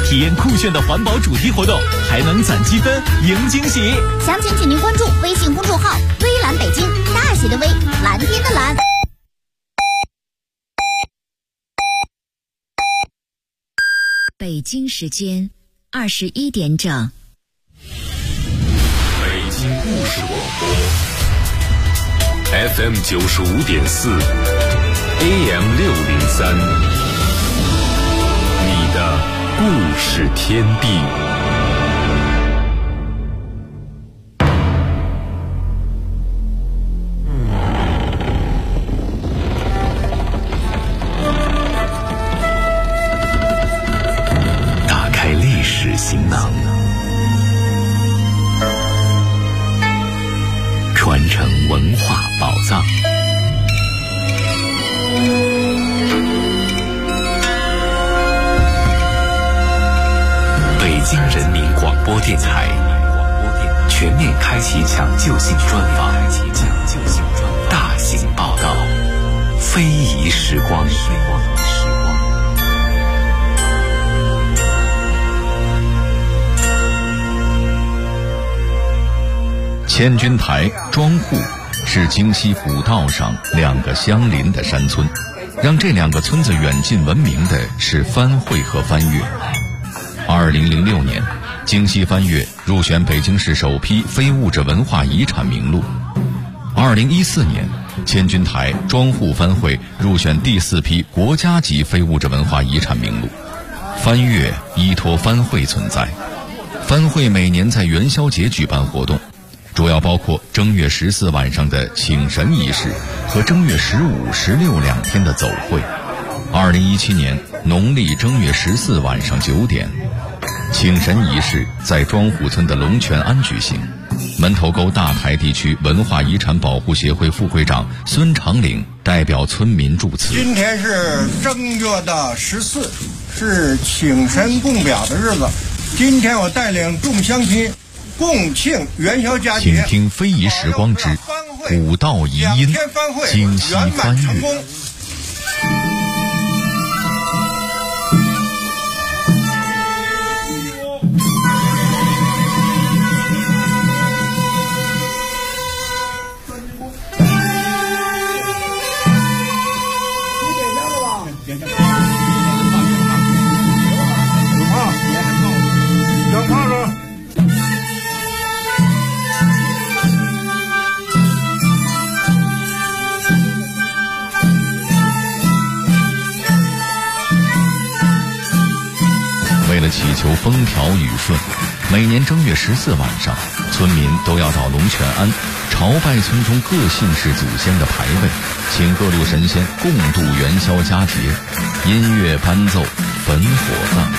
体验酷炫的环保主题活动，还能攒积分赢惊喜。 详情请您关注微信公众号“微蓝北京”，大写的微，蓝天的蓝。 北京时间21点整。 北京故事广播 FM 95.4 AM 603，你的故事天地。打开历史行囊，传承文化宝藏。北京人民广播电台全面开启抢救性专访，大型报道，非遗时光。千钧台、庄户是京西古道上两个相邻的山村，让这两个村子远近闻名的是番会和番禺。2006年，京西番禺入选北京市首批非物质文化遗产名录。2014年，千钧台、庄户番会入选第4批国家级非物质文化遗产名录。番禺依托番会存在，番会每年在元宵节举办活动，主要包括正月14晚上的请神仪式和正月15、16两天的走会。2017年农历正月14晚上9点，请神仪式在庄户村的龙泉庵举行。门头沟大台地区文化遗产保护协会副会长孙长岭代表村民祝词。 今天是正月的14，是请神供表的日子。今天我带领众乡亲共庆元宵佳节。 请听非遗时光之古道遗音，京西番禺。祈求风调雨顺，每年正月14晚上，村民都要到龙泉庵朝拜村中各姓氏祖先的牌位，请各路神仙共度元宵佳节，音乐伴奏，焚火葬。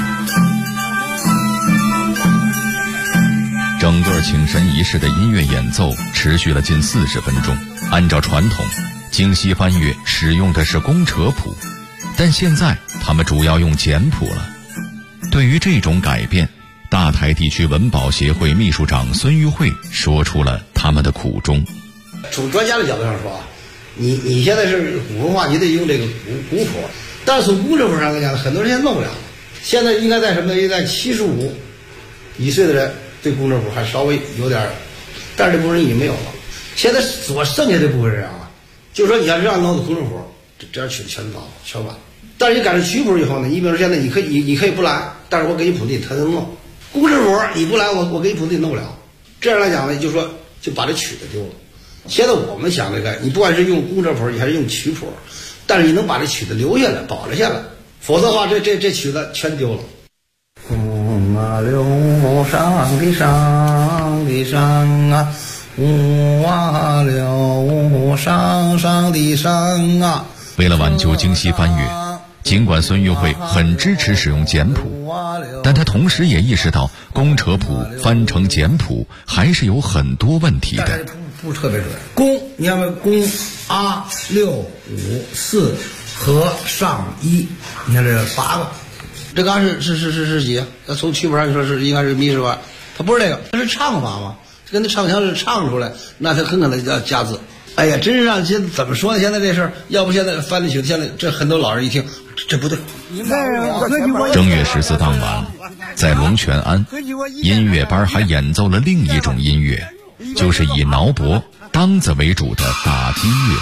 整个请神仪式的音乐演奏持续了近40分钟。按照传统，京西番禺使用的是公扯谱，但现在他们主要用简谱了。对于这种改变，大台地区文保协会秘书长孙玉慧说出了他们的苦衷。 从专家的角度上说，你现在是古文化，你得用这个古谱，但是从公尺谱上来讲，很多人现在弄不了。现在应该在什么？应该在75以岁的人对公尺谱还稍微有点，但是这部分人已经没有了。现在所剩下这部分人啊，就是说你要让弄的公尺谱，这样取的全糟全完。但是你改成曲谱以后呢，你比如说现在你可以不来，但是我给你谱地，他能弄。公尺谱你不来，我给你谱地弄不了。这样来讲呢，就是说就把这曲子丢了。现在我们想这个，你不管是用公尺谱还是用曲谱，但是你能把这曲子留下来，保留下来，否则的话，这曲子全丢了。 红啊柳上的上的上啊，红啊柳上的上啊。 为了挽救京西番禺，尽管孙玉慧很支持使用简谱，但他同时也意识到公扯谱翻成简谱还是有很多问题的。 不特别准。公，你看没？公啊6、5、4和上1，你看这8个，这刚是几？那从曲谱上说是应该是咪是吧？它不是这个，它是唱法嘛，跟那唱腔是唱出来，那它很可能叫加字。 哎呀，真是让现在怎么说呢？现在这事儿，要不现在翻得起，现在这很多老人一听，这不对。 正月14当晚，在龙泉庵，音乐班还演奏了另一种音乐，就是以挠脖、梆子为主的打击乐。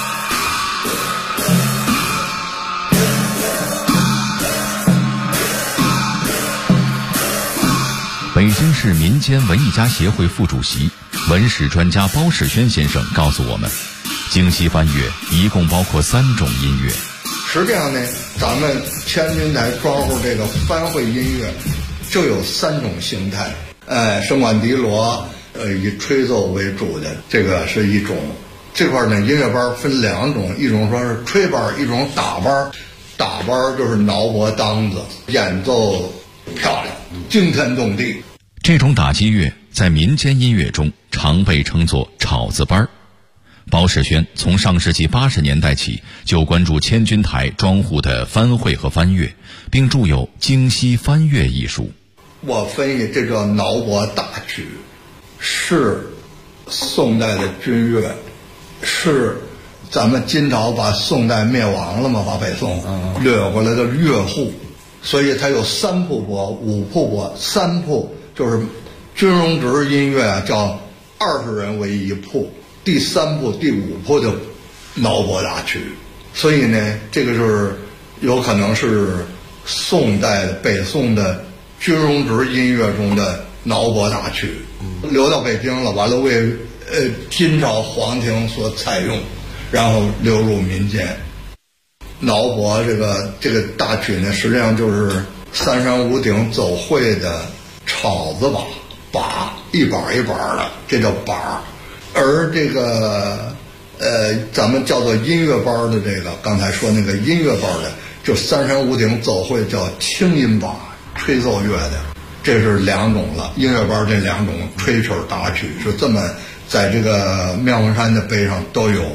北京市民间文艺家协会副主席、文史专家包世轩先生告诉我们，京戏番乐一共包括3种音乐。 实际上呢，咱们千军台庄户这个番会音乐就有3种形态。笙管笛锣，以吹奏为主的，这个是一种。这块呢，音乐班分2种，一种说是吹班，一种打班。打班就是挠脖当子，演奏漂亮，惊天动地。 这种打击乐在民间音乐中常被称作炒子班。包世轩从上世纪80年代起就关注千军台庄户的番会和番乐，并著有《京西番乐》一书。 我分析这叫挠脖大曲，是宋代的军乐，是咱们金朝把宋代灭亡了嘛，把北宋掠过来的乐户，所以它有3铺拨、5铺拨。3铺就是军容职音乐啊，叫20人为一铺，第3铺、第5铺的挠脖大曲。所以呢，这个就是有可能是宋代的北宋的军容职音乐中的挠脖大曲，流到北京了，完了为金朝皇庭所采用，然后流入民间。挠脖这个大曲呢，实际上就是三山五鼎走会的炒子把一板一板的，这叫把。而这个咱们叫做音乐班的这个，刚才说那个音乐班的，就三山五鼎走会叫轻音把，吹奏乐的，这是2种了。音乐班这2种吹曲打曲是这么在这个妙峰山的碑上都有。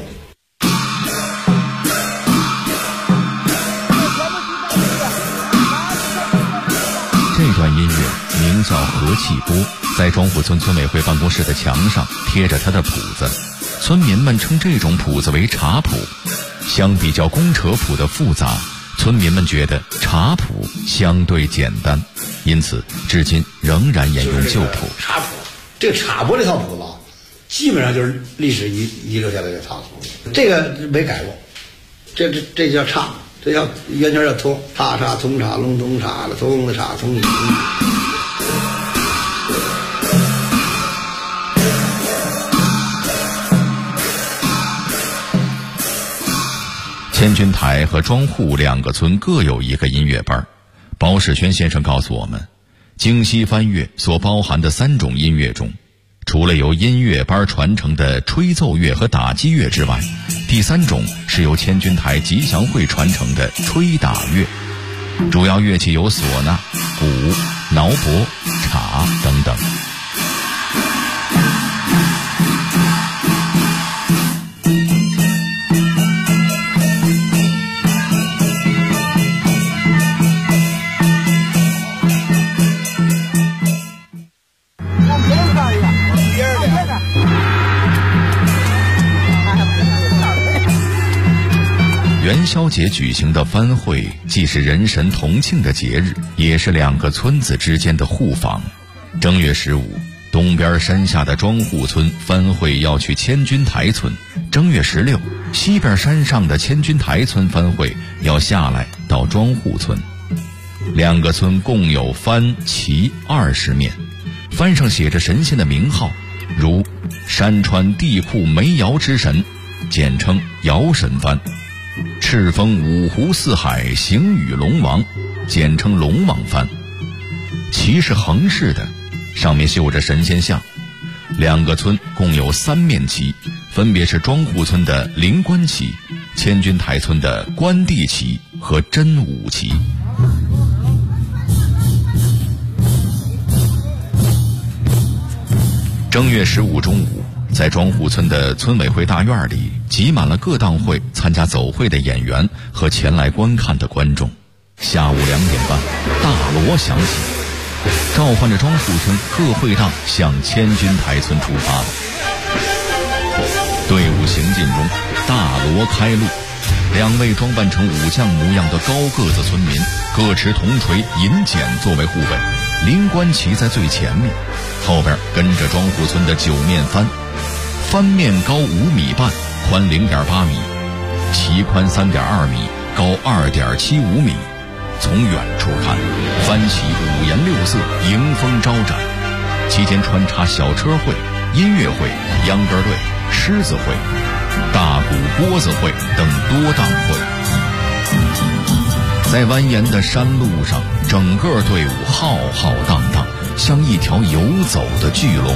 这段音乐名叫《和气波》，在庄户村村委会办公室的墙上贴着它的谱子，村民们称这种谱子为茶谱。相比较公扯谱的复杂，村民们觉得茶谱相对简单，因此至今仍然沿用旧谱。 茶谱，这个茶拨这套谱子基本上就是历史遗留下来的唱谱，这个没改过。这叫唱，这叫原圈叫通，踏茶通茶龙通茶了，通的茶通。 千军台和庄户2个村各有一个音乐班。包世轩先生告诉我们，京西番乐所包含的3种音乐中，除了由音乐班传承的吹奏乐和打击乐之外，第3种是由千军台吉祥会传承的吹打乐。主要乐器有唢呐、鼓、挠脖、镲等等。元宵节举行的番会，既是人神同庆的节日，也是2个村子之间的互访。正月15，东边山下的庄户村番会要去千军台村；正月16，西边山上的千军台村番会要下来到庄户村。2个村共有番旗20面，番上写着神仙的名号，如山川地库煤窑之神，简称窑神番；赤峰五湖四海行雨龙王，简称龙王番。旗是横式的，上面绣着神仙像。2个村共有3面旗，分别是庄户村的灵官旗、千军台村的关帝旗和真武旗。正月15中午，在庄户村的村委会大院里，挤满了各档会参加走会的演员和前来观看的观众。下午2点半，大锣响起，召唤着庄户村各会档向千军台村出发了。 队伍行进中，大锣开路，2位装扮成武将模样的高个子村民各持铜锤、银剪作为护卫，灵官骑在最前面，后边跟着庄户村的9面幡，幡面高5米半，宽0.8米，旗宽3.2米，高2.75米。从远处看，幡旗5颜6色，迎风招展，期间穿插小车会、音乐会、秧歌队、狮子会、大鼓拨子会等多档会。在蜿蜒的山路上，整个队伍浩浩荡荡，像一条游走的巨龙。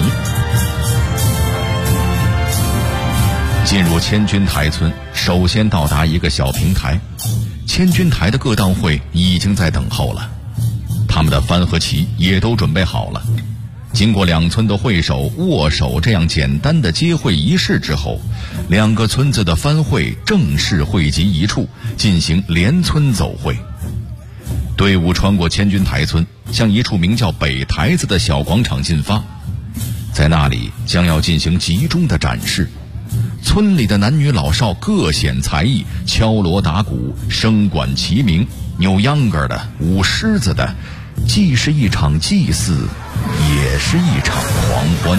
进入千钧台村，首先到达一个小平台，千钧台的各档会已经在等候了，他们的幡和旗也都准备好了。经过2村的会手、握手这样简单的接会仪式之后，2个村子的幡会正式汇集一处，进行连村走会。队伍穿过千钧台村，向一处名叫北台子的小广场进发，在那里将要进行集中的展示。村里的男女老少各显才艺，敲锣打鼓、声管齐鸣，扭秧歌的、舞狮子的，既是一场祭祀，也是一场狂欢。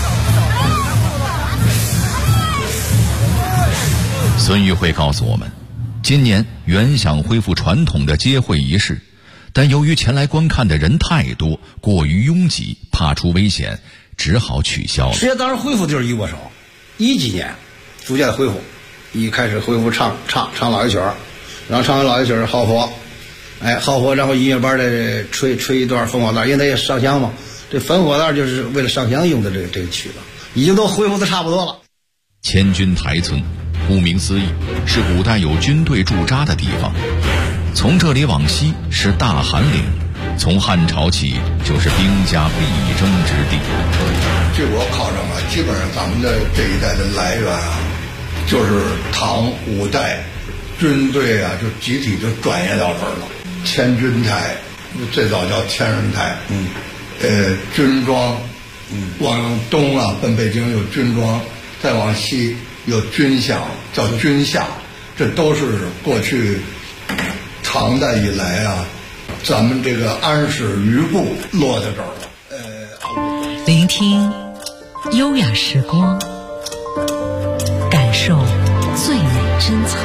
孙玉慧告诉我们，今年原想恢复传统的接会仪式，但由于前来观看的人太多，过于拥挤，怕出危险，只好取消了。 实际上当时恢复就是一握手，10几年逐渐恢复，一开始恢复唱老爷曲，然后唱完老爷曲号佛，号佛，然后音乐班的吹一段烽火弹，因为它也上香嘛，这烽火弹就是为了上香用的这个曲子，已经都恢复的差不多了。 千钧台村顾名思义是古代有军队驻扎的地方，从这里往西是大韩岭，从汉朝起就是兵家必争之地。 据我考证啊，基本上咱们的这一代的来源啊，就是唐5代军队啊，就集体就转业到这儿了。千钧台最早叫千人台，军庄，往东啊奔北京有军庄，再往西有军饷，叫军下，这都是过去唐代以来啊，咱们这个安史余部落在这儿了。 聆听优雅时光，感受最美珍藏。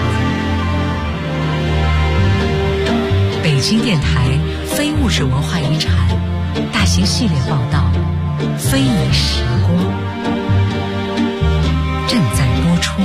北京电台非物质文化遗产大型系列报道《非遗时光》正在播出。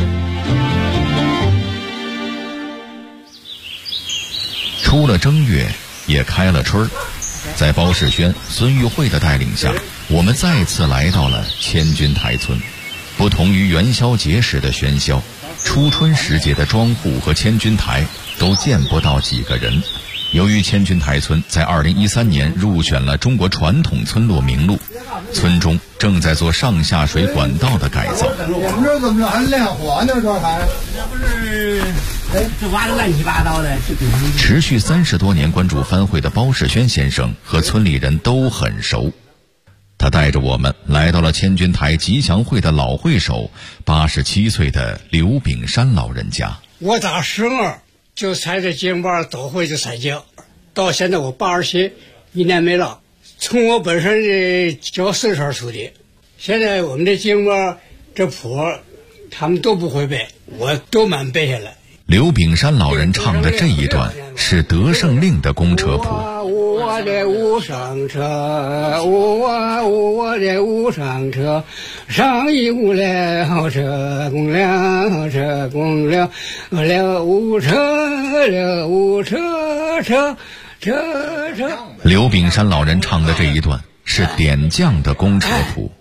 出了正月，也开了春儿。在包世轩、孙玉慧的带领下，我们再次来到了千钧台村。不同于元宵节时的喧嚣，初春时节的庄户和千钧台都见不到几个人。由于千钧台村在2013年入选了中国传统村落名录，村中正在做上下水管道的改造。 我们这怎么还亮火呢？这还这不是这挖的乱七八糟的。 持续30多年关注番会的包世轩先生和村里人都很熟，他带着我们来到了千钧台吉祥会的老会手87岁的刘炳山老人家。 我打12就参这京班走会就参加，到现在我87，1年没了。从我本身的教4声出的，现在我们这京班这谱他们都不会背，我都满背下来。 刘炳山老人唱的这一段是德胜令的公车谱。 我的无上车，我的无上车，上一无了车，公了车，公了无车，了无车车。 刘炳山老人唱的这一段是点将的公车谱。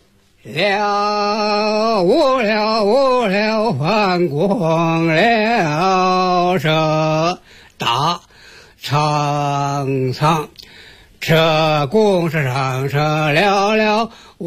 了翻光了车，打长长车公是上车了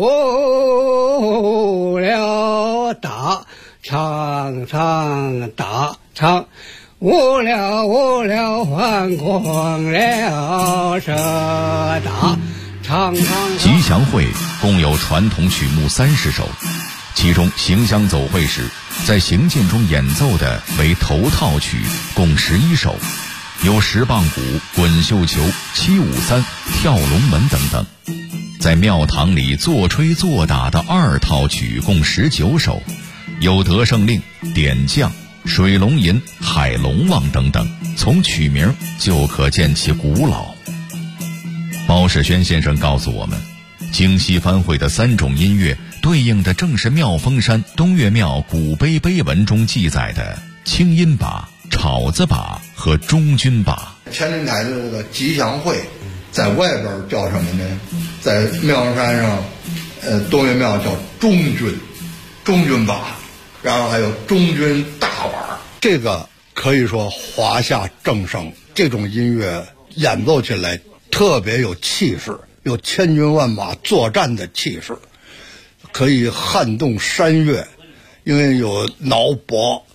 我了打长长打长无聊翻光了车打长长。 吉祥会共有传统曲目30首， 其中行香走会时，在行进中演奏的为头套曲，共11首，有十棒鼓、滚绣球、753、跳龙门等等。在庙堂里作吹作打的二套曲共19首，有得胜令、点将、水龙吟、海龙王等等，从曲名就可见其古老。包世轩先生告诉我们，京西番会的3种音乐对应的正是妙峰山东岳庙古碑碑文中记载的清音把、炒子把和中军把。 乾陵台的这个吉祥会在外边叫什么呢？在妙山上东岳庙叫中军把，然后还有中军大碗，这个可以说华夏正声。这种音乐演奏起来特别有气势，有千军万马作战的气势，可以撼动山岳，因为有挠脖，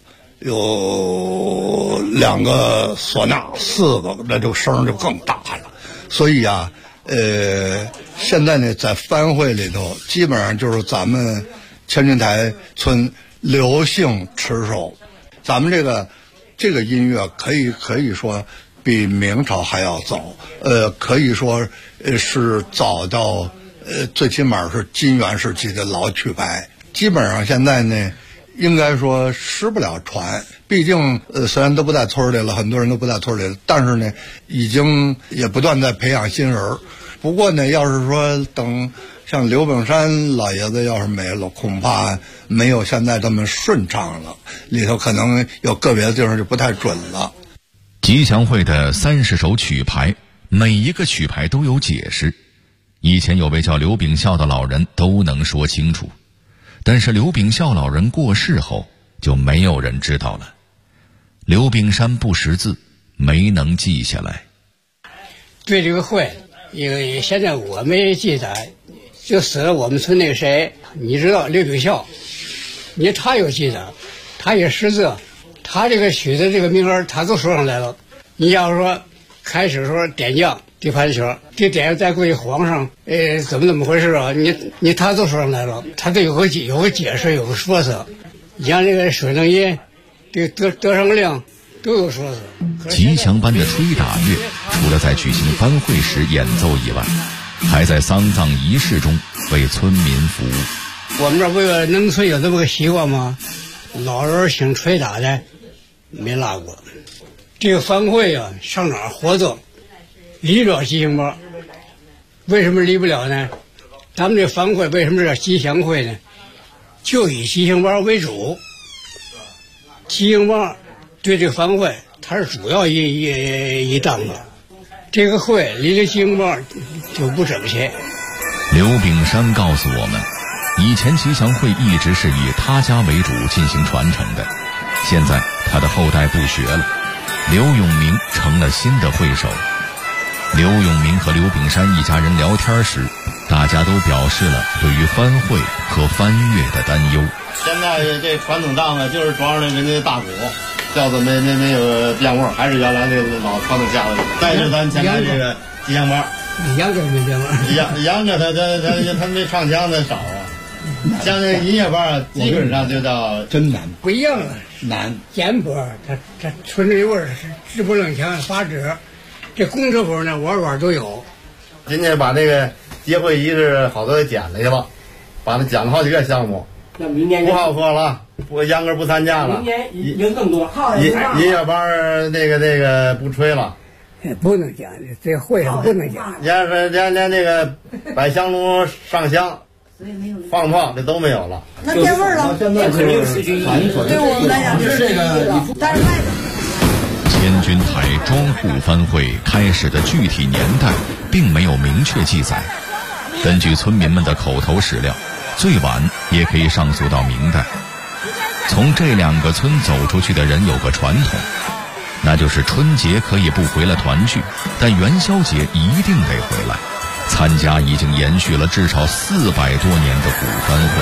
有2个唢呐，4个，那就声就更大了。所以啊，现在呢，在番会里头，基本上就是咱们千军台村刘姓持守。咱们这个音乐可以说比明朝还要早，可以说是早到最起码是金元时期的老曲牌。基本上现在呢，应该说失不了传。毕竟虽然都不在村里了，很多人都不在村里了，但是呢，已经也不断在培养新人。不过呢，要是说等像刘炳山老爷子要是没了，恐怕没有现在这么顺畅了，里头可能有个别的地方就不太准了。 吉祥会的30首曲牌，每一个曲牌都有解释。以前有位叫刘炳孝的老人都能说清楚，但是刘炳孝老人过世后，就没有人知道了。刘炳山不识字，没能记下来。 对这个会，因为现在我没记载，就死了我们村那个谁，你知道刘炳孝，他有记载，他也识字，他这个曲的这个名儿他都说上来了。你要说开始说点将地盘球，这点再过去皇上，怎么回事啊？你他都说上来了，他都有个解释，有个说辞。你像这个水能吟，这个得胜令都有说辞。 吉祥班的吹打乐，除了在举行番会时演奏以外，还在丧葬仪式中为村民服务。 我们这不有农村有这么个习惯吗？老人请吹打的没落过。这个番会啊，上哪儿活动离不了吉祥班。为什么离不了呢？咱们这番会为什么叫吉祥会呢？就以吉祥班为主。吉祥班对这个番会它是主要一档子，这个会离这吉祥班就不整齐。 刘炳山告诉我们，以前吉祥会一直是以他家为主进行传承的，现在他的后代不学了，刘永明成了新的会手。刘永明和刘炳山一家人聊天时，大家都表示了对于番会和番乐的担忧。 现在这传统档呢，就是庄上的人家大鼓，叫做没有变味，还是原来那老传统架子。再是咱前面这个吉祥班， 杨哥没变味， 杨哥他没唱腔的少啊。像那个音乐班，基本上就叫真难， 不一样了， 难。 简波它纯这味儿是直不楞腔发指，这公车谱呢玩玩都有。 今天把这个结会仪式好多给捡了去了，把它捡了好几个项目。 那明年不好喝了，秧歌不参加了。 明年有更多。 音乐班那个不吹了。 不能讲，这会上不能讲。 连那个摆香炉上香、放炮这都没有了。 那变味儿了， 现在是对我们来讲就是这个，但是外头。 千军台庄户番会开始的具体年代并没有明确记载，根据村民们的口头史料，最晚也可以上溯到明代。从这2个村走出去的人有个传统，那就是春节可以不回来团聚，但元宵节一定得回来，参加已经延续了至少400多年的古番会。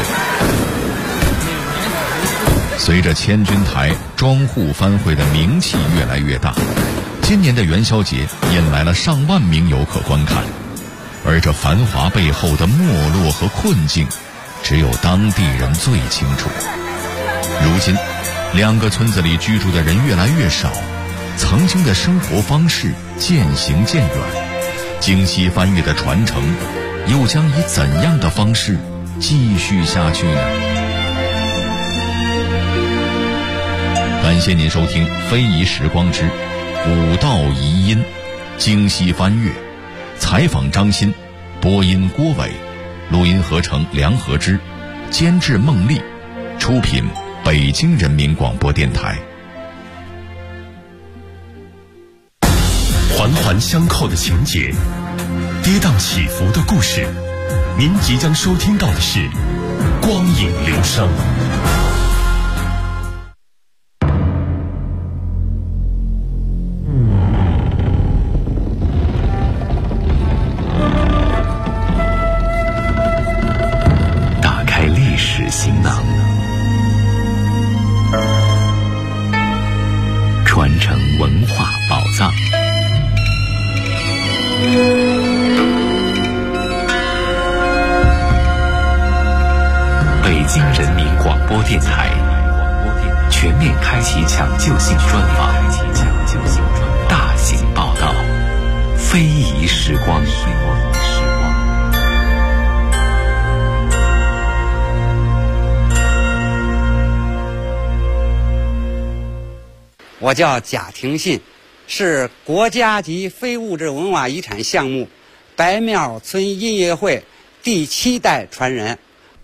随着千军台庄户番会的名气越来越大，今年的元宵节引来了上万名游客观看，而这繁华背后的没落和困境， 只有当地人最清楚。如今两个村子里居住的人越来越少，曾经的生活方式渐行渐远，京西翻越的传承又将以怎样的方式继续下去呢？感谢您收听《非遗时光之古道遗音》，京西翻越，采访张鑫，播音郭伟，录音合成梁和之，监制孟丽，出品北京人民广播电台。 环环相扣的情节，跌宕起伏的故事，您即将收听到的是光影流声。 打开历史行囊，传承文化宝藏。北京人民广播电台全面开启抢救性专访，大型报道，非遗时光。 我叫贾廷信，是国家级非物质文化遗产项目白庙村音乐会第7代传人。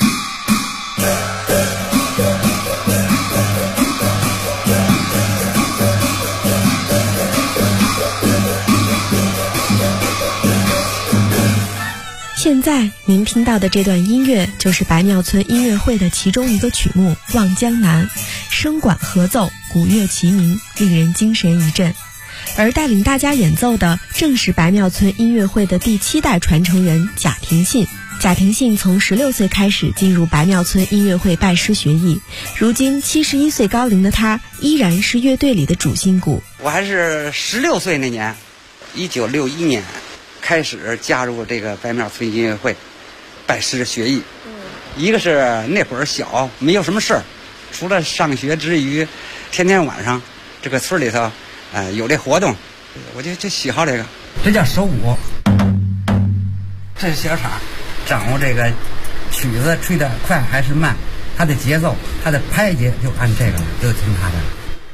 现在您听到的这段音乐就是白庙村音乐会的其中一个曲目《望江南》，声管合奏，鼓乐齐鸣，令人精神一振。而带领大家演奏的正是白庙村音乐会的第7代传承人贾廷信。贾廷信从16岁开始进入白庙村音乐会拜师学艺，如今71岁高龄的他依然是乐队里的主心骨。 我还是16岁那年，1961年开始加入这个白庙村音乐会拜师学艺。一个是那会儿小，没有什么事儿，除了上学之余，天天晚上这个村里头有这活动，我就喜好这个。 这叫手鼓，这是小叉，掌握这个曲子吹得快还是慢，它的节奏，它的拍节就按这个了，就听它的。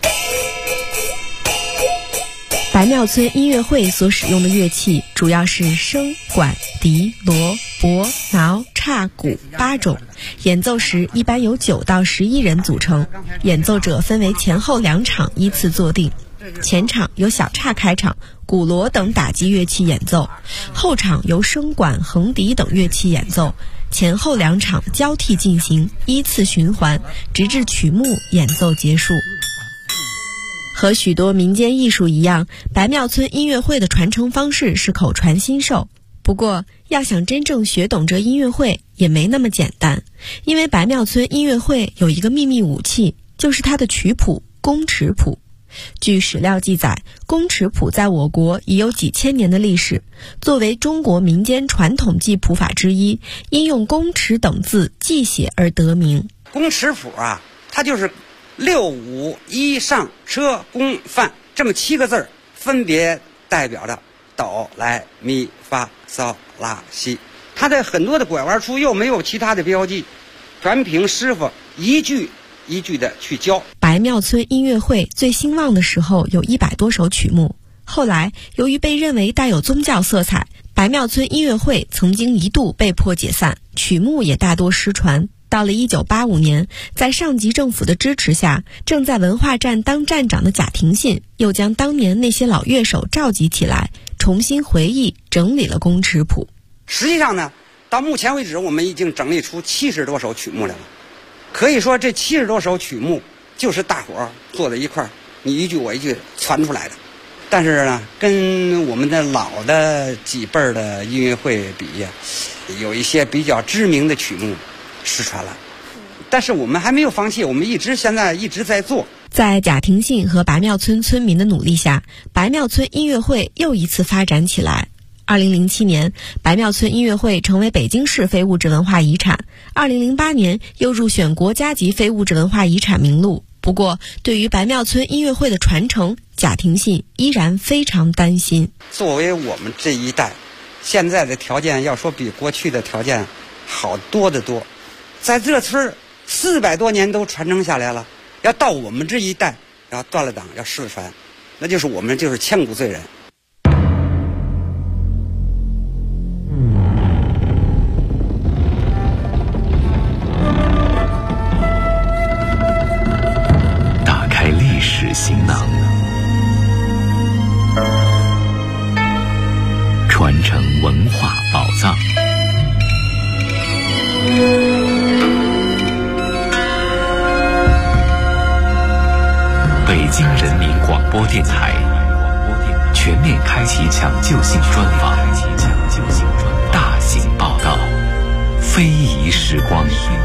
白庙村音乐会所使用的乐器主要是笙、管、笛、锣、钹、挠、叉、鼓8种，演奏时一般由9到11人组成，演奏者分为前后2场依次坐定。前场由小叉开场，鼓锣等打击乐器演奏，后场由笙管、横笛等乐器演奏，前后2场交替进行，依次循环，直至曲目演奏结束。和许多民间艺术一样，白庙村音乐会的传承方式是口传心授。不过，要想真正学懂这音乐会也没那么简单，因为白庙村音乐会有一个秘密武器，就是它的曲谱宫尺谱。据史料记载，宫尺谱在我国已有几千年的历史，作为中国民间传统记谱法之一，因用宫尺等字记写而得名。 宫尺谱啊，它就是6、5、1上车宫范这么7个字，分别代表着哆来咪发嗦拉西。它的很多的拐弯处又没有其他的标记，全凭师傅一句一句的去教。 白庙村音乐会最兴旺的时候有100多首曲目，后来由于被认为带有宗教色彩，白庙村音乐会曾经一度被迫解散，曲目也大多失传。到了1985年，在上级政府的支持下，正在文化站当站长的贾廷信又将当年那些老乐手召集起来，重新回忆整理了宫尺谱。 实际上呢，到目前为止我们已经整理出70多首曲目来了。可以说这70多首曲目就是大伙儿坐在一块儿，你一句我一句传出来的。但是呢，跟我们的老的几辈儿的音乐会比呀，有一些比较知名的曲目失传了，但是我们还没有放弃，我们现在一直在做。 在贾廷信和白庙村村民的努力下，白庙村音乐会又一次发展起来。 2007年，白庙村音乐会成为北京市非物质文化遗产，2008年又入选国家级非物质文化遗产名录。不过，对于白庙村音乐会的传承，贾廷信依然非常担心。 作为我们这一代，现在的条件要说比过去的条件好多得多，在这村400多年都传承下来了，要到我们这一代要断了档，要失传，那就是我们就是千古罪人。 打开历史行囊，传承文化宝藏。北京人民广播电台全面开启抢救性专访，大型报道，非遗时光。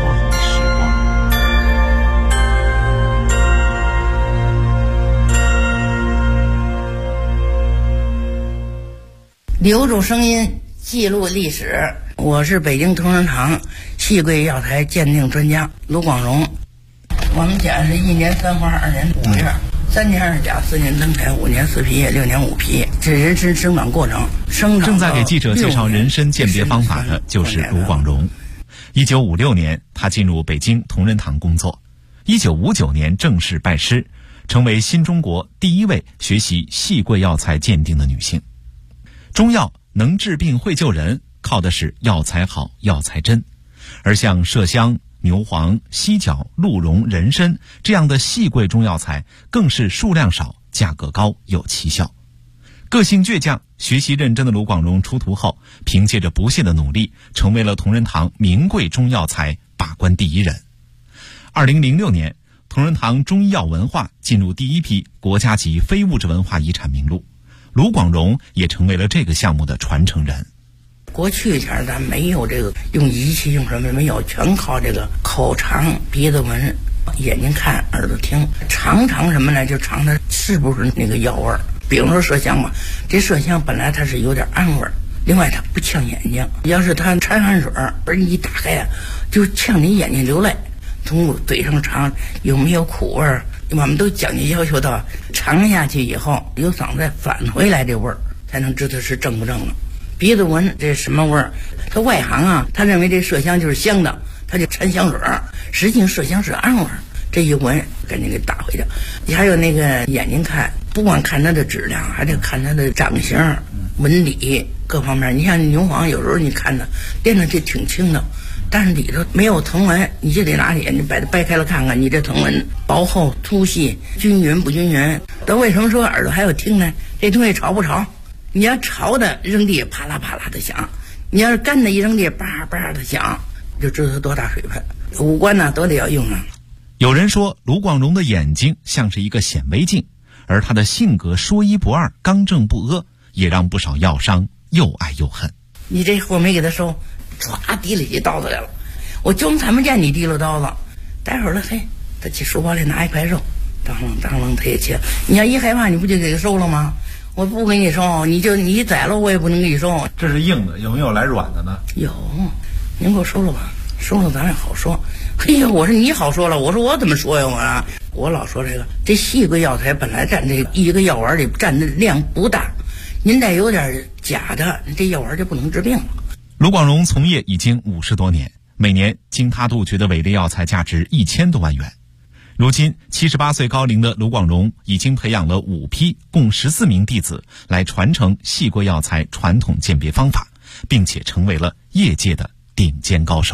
留住声音，记录历史。我是北京同仁堂戏柜药材鉴定专家卢广荣。我们家是1年3花2年5月，3年2甲4年登台5年4皮6年5皮，这人参生长过程。 正在给记者介绍人参鉴别方法的就是卢广荣。1956年，他进入北京同仁堂工作。1959年正式拜师，成为新中国第一位学习戏柜药材鉴定的女性。中药能治病会救人，靠的是药材好药材真，而像麝香、牛黄、犀角、鹿茸、人参这样的细贵中药材更是数量少、价格高、有奇效。个性倔强、学习认真的卢广荣出徒后，凭借着不懈的努力，成为了同仁堂名贵中药材把关第一人。2006年，同仁堂中医药文化进入第一批国家级非物质文化遗产名录，卢广荣也成为了这个项目的传承人。 过去前咱没有这个用仪器用什么没有，全靠这个口尝、鼻子闻、眼睛看、耳朵听，尝什么呢？就尝它是不是那个药味儿。比如说麝香吧，这麝香本来它是有点氨味儿，另外它不呛眼睛。要是它掺汗水而一打开啊，就呛你眼睛流泪。从嘴上尝有没有苦味儿，我们都讲究要求到尝下去以后有嗓子返回来这味儿，才能知道是正不正了。鼻子闻这什么味儿？他外行啊，他认为这麝香就是香的，他就掺香水儿，实际麝香是氨味儿。这一闻赶紧给打回去。你还有那个眼睛看，不光看它的质量，还得看它的长形、纹理各方面。你像牛黄，有时候你看它掂着这挺轻的，但是里头没有藤纹，你就得拿眼睛把它掰开了看看，你这藤纹薄厚、粗细、均匀不均匀。但为什么说耳朵还要听呢？这东西潮不潮？你要潮的扔地啪啦啪啦的响，你要是干的一扔地叭叭的响，就知道它多大水分。五官呢都得要用上。 有人说卢广荣的眼睛像是一个显微镜，而他的性格说一不二、刚正不阿，也让不少药商又爱又恨。 你这货没给他收，唰提了起刀子来了，我就看不见你提了刀子。待会儿了，嘿，他去书包里拿一块肉，当啷当啷他也切。你要一害怕，你不就给他收了吗？我不给你收，你宰了我也不能给你收。 这是硬的，有没有来软的呢？ 有，您给我收了吧，收了咱也好说。嘿呀，我说你好说了，我说我怎么说呀？我老说这细贵药材本来占这一个药丸里占的量不大，您再有点假的，这药丸就不能治病了。 卢广荣从业已经50多年，每年经他杜绝的伪劣药材价值1000多万元。如今78岁高龄的卢广荣已经培养了5批共14名弟子来传承细贵药材传统鉴别方法，并且成为了业界的顶尖高手。